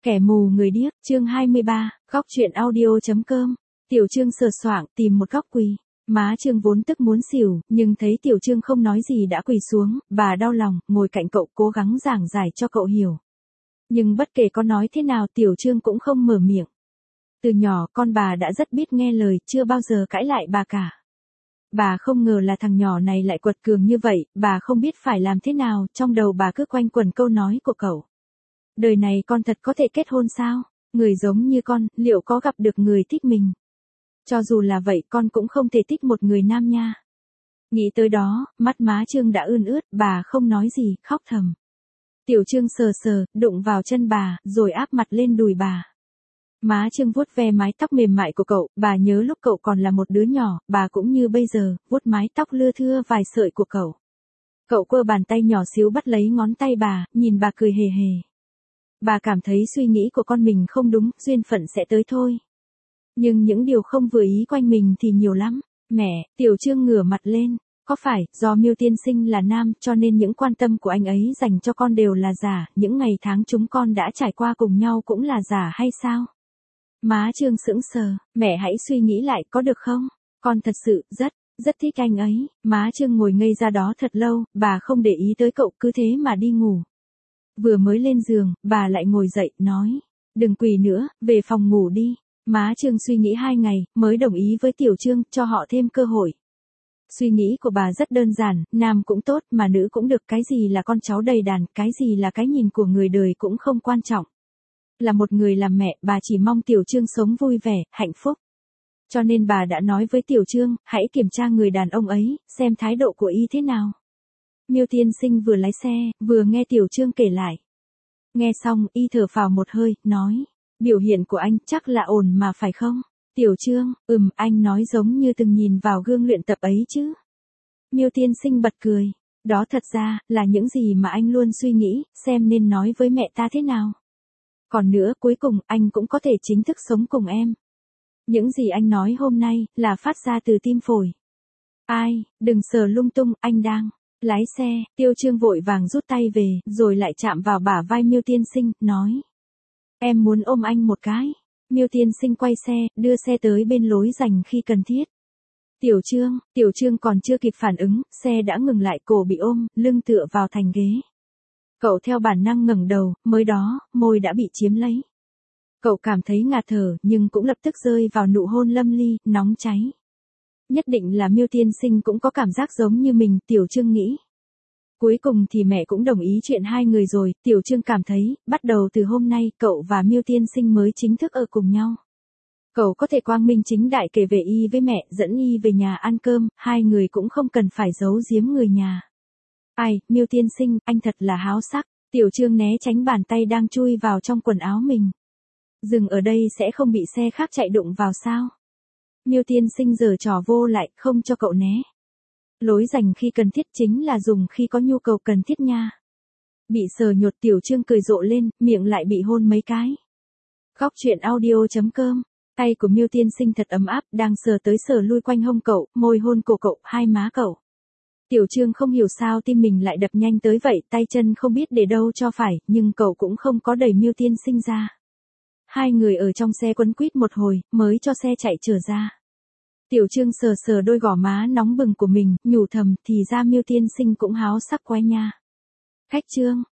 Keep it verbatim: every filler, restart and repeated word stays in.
Kẻ mù người điếc, chương hai mươi ba, góc truyện audio.com. Tiểu Trương sờ soạng tìm một góc quỳ. Má Trương vốn tức muốn xỉu, nhưng thấy Tiểu Trương không nói gì đã quỳ xuống, bà đau lòng, ngồi cạnh cậu cố gắng giảng giải cho cậu hiểu. Nhưng bất kể có nói thế nào Tiểu Trương cũng không mở miệng. Từ nhỏ con bà đã rất biết nghe lời, chưa bao giờ cãi lại bà cả. Bà không ngờ là thằng nhỏ này lại quật cường như vậy, bà không biết phải làm thế nào, trong đầu bà cứ quanh quẩn câu nói của cậu. Đời này con thật có thể kết hôn sao? Người giống như con, liệu có gặp được người thích mình? Cho dù là vậy con cũng không thể thích một người nam nha. Nghĩ tới đó, mắt má Trương đã ươn ướt, bà không nói gì, khóc thầm. Tiểu Trương sờ sờ, đụng vào chân bà, rồi áp mặt lên đùi bà. Má Trương vuốt ve mái tóc mềm mại của cậu, bà nhớ lúc cậu còn là một đứa nhỏ, bà cũng như bây giờ, vuốt mái tóc lưa thưa vài sợi của cậu. Cậu quơ bàn tay nhỏ xíu bắt lấy ngón tay bà, nhìn bà cười hề hề. Bà cảm thấy suy nghĩ của con mình không đúng, duyên phận sẽ tới thôi. Nhưng những điều không vừa ý quanh mình thì nhiều lắm. Mẹ, Tiểu Trương ngửa mặt lên, có phải do Miêu tiên sinh là nam cho nên những quan tâm của anh ấy dành cho con đều là giả, những ngày tháng chúng con đã trải qua cùng nhau cũng là giả hay sao? Má Trương sững sờ, mẹ hãy suy nghĩ lại có được không? Con thật sự rất, rất thích anh ấy. Má Trương ngồi ngây ra đó thật lâu, bà không để ý tới cậu cứ thế mà đi ngủ. Vừa mới lên giường, bà lại ngồi dậy, nói, đừng quỳ nữa, về phòng ngủ đi. Má Trương suy nghĩ hai ngày, mới đồng ý với Tiểu Trương, cho họ thêm cơ hội. Suy nghĩ của bà rất đơn giản, nam cũng tốt mà nữ cũng được, cái gì là con cháu đầy đàn, cái gì là cái nhìn của người đời cũng không quan trọng. Là một người làm mẹ, bà chỉ mong Tiểu Trương sống vui vẻ, hạnh phúc. Cho nên bà đã nói với Tiểu Trương, hãy kiểm tra người đàn ông ấy, xem thái độ của y thế nào. Miêu tiên sinh vừa lái xe, vừa nghe Tiểu Trương kể lại. Nghe xong, y thở phào một hơi, nói, biểu hiện của anh chắc là ổn mà phải không? Tiểu Trương, ừm, anh nói giống như từng nhìn vào gương luyện tập ấy chứ. Miêu tiên sinh bật cười, đó thật ra, là những gì mà anh luôn suy nghĩ, xem nên nói với mẹ ta thế nào. Còn nữa, cuối cùng, anh cũng có thể chính thức sống cùng em. Những gì anh nói hôm nay, là phát ra từ tim phổi. Ai, đừng sờ lung tung, anh đang lái xe. Tiêu Trương vội vàng rút tay về, rồi lại chạm vào bả vai Miêu tiên sinh, nói. Em muốn ôm anh một cái. Miêu tiên sinh quay xe, đưa xe tới bên lối dành khi cần thiết. Tiểu Trương, Tiểu Trương còn chưa kịp phản ứng, xe đã ngừng lại, cổ bị ôm, lưng tựa vào thành ghế. Cậu theo bản năng ngẩng đầu, mới đó, môi đã bị chiếm lấy. Cậu cảm thấy ngạt thở, nhưng cũng lập tức rơi vào nụ hôn lâm ly, nóng cháy. Nhất định là Miêu tiên sinh cũng có cảm giác giống như mình, Tiểu Trương nghĩ. Cuối cùng thì mẹ cũng đồng ý chuyện hai người rồi, Tiểu Trương cảm thấy, bắt đầu từ hôm nay, cậu và Miêu tiên sinh mới chính thức ở cùng nhau. Cậu có thể quang minh chính đại kể về y với mẹ, dẫn y về nhà ăn cơm, hai người cũng không cần phải giấu giếm người nhà. Ai, Miêu tiên sinh, anh thật là háo sắc. Tiểu Trương né tránh bàn tay đang chui vào trong quần áo mình. Dừng ở đây sẽ không bị xe khác chạy đụng vào sao? Miêu tiên sinh giở trò vô lại, không cho cậu né. Lối dành khi cần thiết chính là dùng khi có nhu cầu cần thiết nha. Bị sờ nhột Tiểu Trương cười rộ lên, miệng lại bị hôn mấy cái. Góc truyện audio.com. Tay của Miêu tiên sinh thật ấm áp, đang sờ tới sờ lui quanh hông cậu, môi hôn cổ cậu, hai má cậu. Tiểu Trương không hiểu sao tim mình lại đập nhanh tới vậy, tay chân không biết để đâu cho phải, nhưng cậu cũng không có đẩy Miêu tiên sinh ra. Hai người ở trong xe quấn quýt một hồi, mới cho xe chạy trở ra. Tiểu Trương sờ sờ đôi gò má nóng bừng của mình, nhủ thầm, thì ra Miêu tiên sinh cũng háo sắc quá nha. Khách Trương,